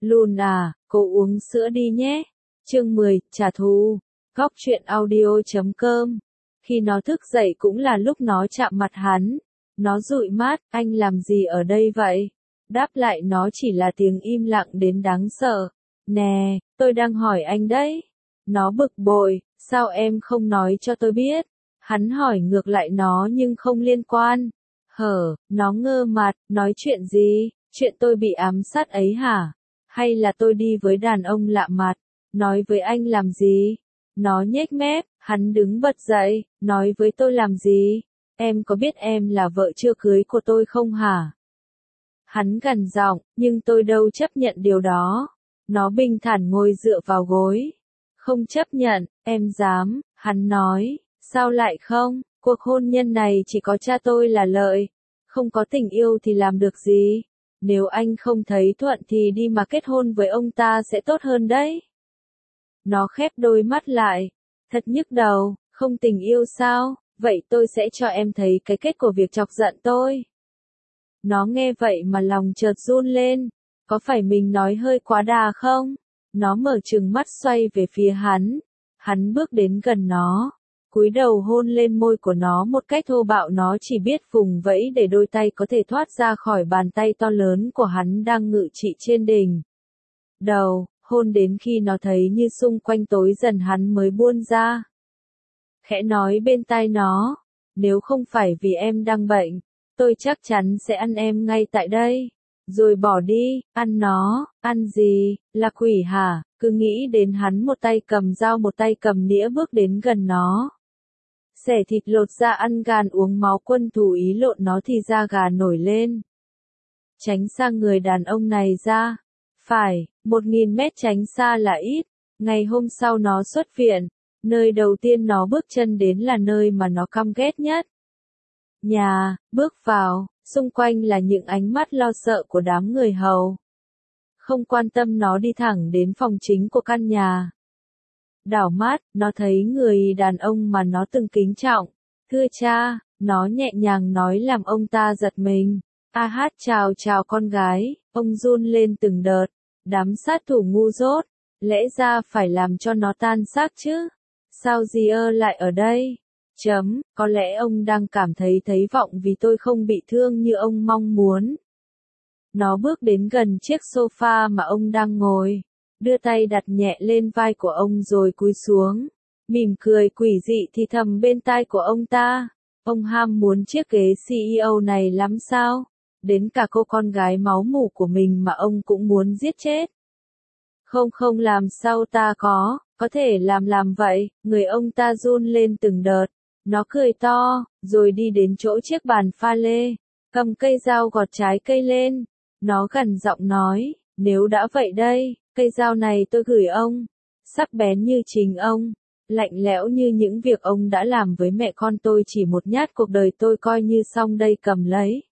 Lùn à, cô uống sữa đi nhé. Chương 10, trả thù. Góc truyện audio.com. Khi nó thức dậy cũng là lúc nó chạm mặt hắn. Nó dụi mắt, anh làm gì ở đây vậy? Đáp lại nó chỉ là tiếng im lặng đến đáng sợ. Nè, tôi đang hỏi anh đấy. Nó bực bội, sao em không nói cho tôi biết? Hắn hỏi ngược lại nó nhưng không liên quan. Nó ngơ mặt, nói chuyện gì? Chuyện tôi bị ám sát ấy hả? Hay là tôi đi với đàn ông lạ mặt? Nói với anh làm gì? Nó nhếch mép, hắn đứng bật dậy, nói với tôi làm gì? Em có biết em là vợ chưa cưới của tôi không hả? Hắn gằn giọng, nhưng tôi đâu chấp nhận điều đó. Nó bình thản ngồi dựa vào gối. Không chấp nhận, em dám, hắn nói, sao lại không? Cuộc hôn nhân này chỉ có cha tôi là lợi. Không có tình yêu thì làm được gì? Nếu anh không thấy thuận thì đi mà kết hôn với ông ta sẽ tốt hơn đấy. Nó khép đôi mắt lại. Thật nhức đầu, không tình yêu sao? Vậy tôi sẽ cho em thấy cái kết của việc chọc giận tôi. Nó nghe vậy mà lòng chợt run lên. Có phải mình nói hơi quá đà không? Nó mở trừng mắt xoay về phía hắn. Hắn bước đến gần nó. Cúi đầu hôn lên môi của nó một cách thô bạo, nó chỉ biết vùng vẫy để đôi tay có thể thoát ra khỏi bàn tay to lớn của hắn đang ngự trị trên đỉnh đầu, hôn đến khi nó thấy như xung quanh tối dần hắn mới buông ra. Khẽ nói bên tai nó, nếu không phải vì em đang bệnh, tôi chắc chắn sẽ ăn em ngay tại đây. Rồi bỏ đi, ăn nó, ăn gì, là quỷ hả? Cứ nghĩ đến hắn một tay cầm dao một tay cầm nĩa bước đến gần nó. Xẻ thịt lột ra ăn gàn uống máu quân thủ ý lộn nó thì da gà nổi lên. Tránh xa người đàn ông này ra. Phải, 1000 mét tránh xa là ít. Ngày hôm sau nó xuất viện. Nơi đầu tiên nó bước chân đến là nơi mà nó căm ghét nhất. Nhà, bước vào, xung quanh là những ánh mắt lo sợ của đám người hầu. Không quan tâm nó đi thẳng đến phòng chính của căn nhà. Đảo mắt, nó thấy người đàn ông mà nó từng kính trọng. Thưa cha, nó nhẹ nhàng nói làm ông ta giật mình. Chào con gái, ông run lên từng đợt. Đám sát thủ ngu dốt, lẽ ra phải làm cho nó tan xác chứ. Sao Giơ lại ở đây? Có lẽ ông đang cảm thấy vọng vì tôi không bị thương như ông mong muốn. Nó bước đến gần chiếc sofa mà ông đang ngồi. Đưa tay đặt nhẹ lên vai của ông rồi cúi xuống. Mỉm cười quỷ dị thì thầm bên tai của ông ta. Ông ham muốn chiếc ghế CEO này lắm sao? Đến cả cô con gái máu mủ của mình mà ông cũng muốn giết chết. Không làm sao ta có thể làm vậy, người ông ta run lên từng đợt. Nó cười to, rồi đi đến chỗ chiếc bàn pha lê, cầm cây dao gọt trái cây lên. Nó gằn giọng nói, nếu đã vậy đây, cây dao này tôi gửi ông, sắc bén như chính ông, lạnh lẽo như những việc ông đã làm với mẹ con tôi, chỉ một nhát cuộc đời tôi coi như xong đây, cầm lấy.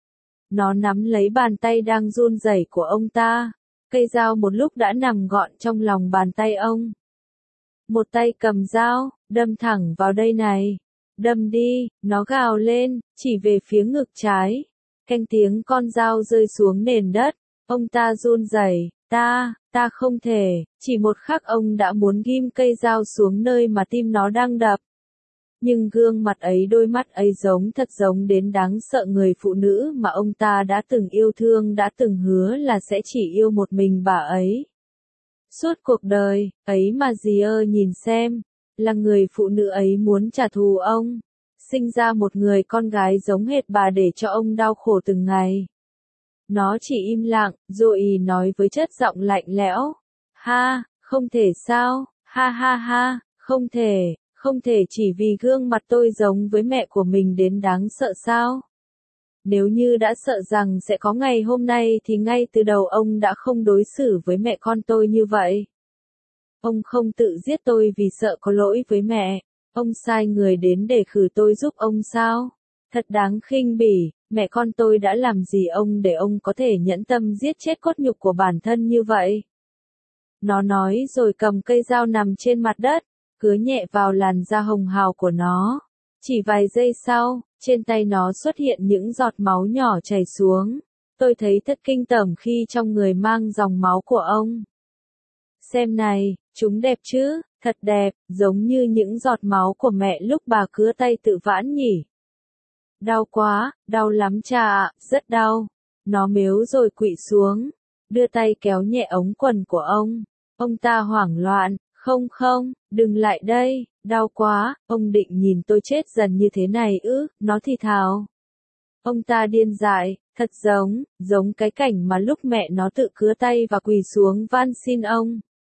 Nó nắm lấy bàn tay đang run rẩy của ông ta, cây dao một lúc đã nằm gọn trong lòng bàn tay ông. Một tay cầm dao, đâm thẳng vào đây này. Đâm đi, nó gào lên, chỉ về phía ngực trái. Canh tiếng con dao rơi xuống nền đất. Ông ta run rẩy, ta không thể, chỉ một khắc ông đã muốn ghim cây dao xuống nơi mà tim nó đang đập. Nhưng gương mặt ấy, đôi mắt ấy thật giống đến đáng sợ người phụ nữ mà ông ta đã từng yêu thương, đã từng hứa là sẽ chỉ yêu một mình bà ấy. Suốt cuộc đời, ấy mà Giơ nhìn xem, là người phụ nữ ấy muốn trả thù ông, sinh ra một người con gái giống hệt bà để cho ông đau khổ từng ngày. Nó chỉ im lặng, rồi nói với chất giọng lạnh lẽo, không thể sao, không thể chỉ vì gương mặt tôi giống với mẹ của mình đến đáng sợ sao? Nếu như đã sợ rằng sẽ có ngày hôm nay thì ngay từ đầu ông đã không đối xử với mẹ con tôi như vậy. Ông không tự giết tôi vì sợ có lỗi với mẹ. Ông sai người đến để khử tôi giúp ông sao? Thật đáng khinh bỉ, mẹ con tôi đã làm gì ông để ông có thể nhẫn tâm giết chết cốt nhục của bản thân như vậy? Nó nói rồi cầm cây dao nằm trên mặt đất, cứa nhẹ vào làn da hồng hào của nó. Chỉ vài giây sau, trên tay nó xuất hiện những giọt máu nhỏ chảy xuống. Tôi thấy thật kinh tởm khi trong người mang dòng máu của ông. Xem này, chúng đẹp chứ, thật đẹp, giống như những giọt máu của mẹ lúc bà cứa tay tự vãn nhỉ. Đau quá, đau lắm cha ạ, rất đau. Nó mếu rồi quỵ xuống, đưa tay kéo nhẹ ống quần của ông. Ông ta hoảng loạn, không không, đừng lại đây, đau quá, ông định nhìn tôi chết dần như thế này ư, nó thì thào. Ông ta điên dại, thật giống cái cảnh mà lúc mẹ nó tự cứa tay và quỳ xuống van xin ông.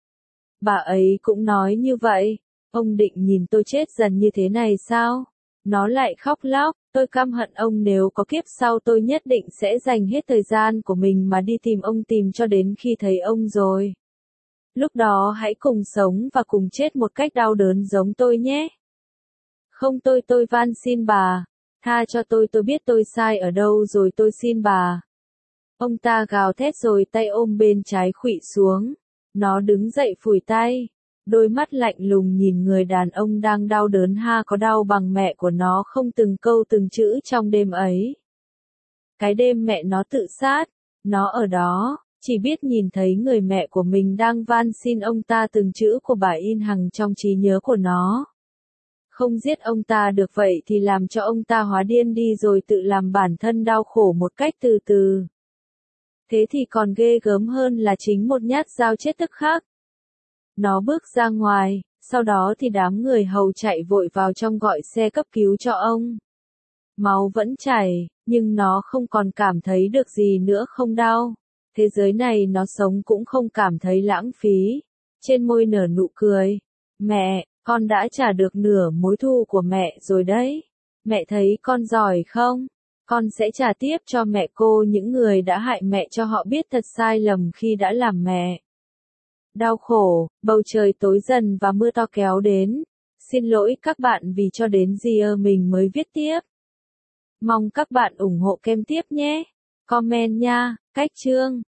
Bà ấy cũng nói như vậy, ông định nhìn tôi chết dần như thế này sao? Nó lại khóc lóc, tôi căm hận ông, nếu có kiếp sau tôi nhất định sẽ dành hết thời gian của mình mà đi tìm ông, tìm cho đến khi thấy ông rồi. Lúc đó hãy cùng sống và cùng chết một cách đau đớn giống tôi nhé. Không, tôi van xin bà, tha cho tôi biết tôi sai ở đâu rồi, tôi xin bà. Ông ta gào thét rồi tay ôm bên trái khuỵu xuống. Nó đứng dậy phủi tay, đôi mắt lạnh lùng nhìn người đàn ông đang đau đớn. Ha, có đau bằng mẹ của nó không? Từng câu từng chữ trong đêm ấy. Cái đêm mẹ nó tự sát, nó ở đó, chỉ biết nhìn thấy người mẹ của mình đang van xin ông ta, từng chữ của bà in hằng trong trí nhớ của nó. Không giết ông ta được vậy thì làm cho ông ta hóa điên đi rồi tự làm bản thân đau khổ một cách từ từ. Thế thì còn ghê gớm hơn là chính một nhát dao chết tức khắc. Nó bước ra ngoài, sau đó thì đám người hầu chạy vội vào trong gọi xe cấp cứu cho ông. Máu vẫn chảy, nhưng nó không còn cảm thấy được gì nữa, không đau. Thế giới này nó sống cũng không cảm thấy lãng phí. Trên môi nở nụ cười. Mẹ, con đã trả được nửa mối thù của mẹ rồi đấy. Mẹ thấy con giỏi không? Con sẽ trả tiếp cho mẹ cô, những người đã hại mẹ, cho họ biết thật sai lầm khi đã làm mẹ. Đau khổ, bầu trời tối dần và mưa to kéo đến. Xin lỗi các bạn vì cho đến giờ mình mới viết tiếp. Mong các bạn ủng hộ kem tiếp nhé. Comment nha, cách chương.